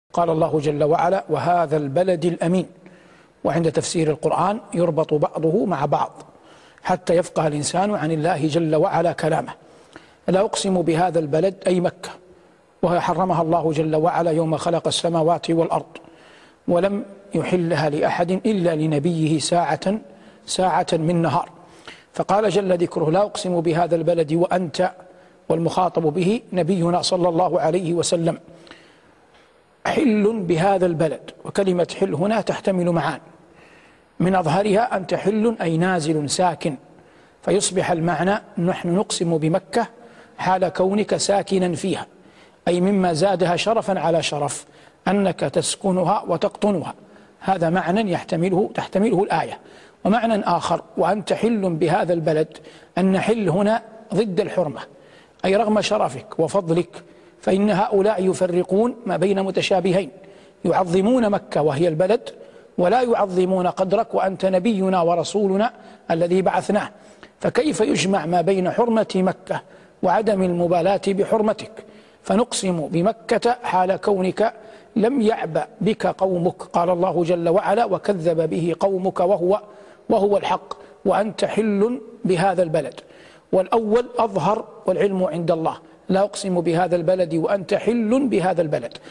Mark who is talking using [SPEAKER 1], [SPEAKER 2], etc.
[SPEAKER 1] قال الله جل وعلا: وهذا البلد الأمين. وعند تفسير القرآن يربط بعضه مع بعض حتى يفقه الإنسان عن الله جل وعلا كلامه. لا أقسم بهذا البلد أي مكة، وهي حرمها الله جل وعلا يوم خلق السماوات والأرض، ولم يحلها لأحد إلا لنبيه ساعة من نهار. فقال جل ذكره: لا أقسم بهذا البلد وأنت، والمخاطب به نبينا صلى الله عليه وسلم. حل بهذا البلد، وكلمة حل هنا تحتمل معان، من أظهرها أنت حل أي نازل ساكن، فيصبح المعنى نحن نقسم بمكة حال كونك ساكنا فيها، أي مما زادها شرفا على شرف أنك تسكنها وتقطنها. هذا معنى تحتمله الآية. ومعنى آخر: وأنت حل بهذا البلد، أن حل هنا ضد الحرمة، أي رغم شرفك وفضلك فإن هؤلاء يفرقون ما بين متشابهين، يعظمون مكة وهي البلد، ولا يعظمون قدرك وأنت نبينا ورسولنا الذي بعثناه. فكيف يجمع ما بين حرمة مكة وعدم المبالاة بحرمتك؟ فنقسم بمكة حال كونك لم يعبأ بك قومك. قال الله جل وعلا: وكذب به قومك وهو الحق. وأنت حل بهذا البلد، والأول أظهر والعلم عند الله. لا أقسم بهذا البلد وأنت حل بهذا البلد.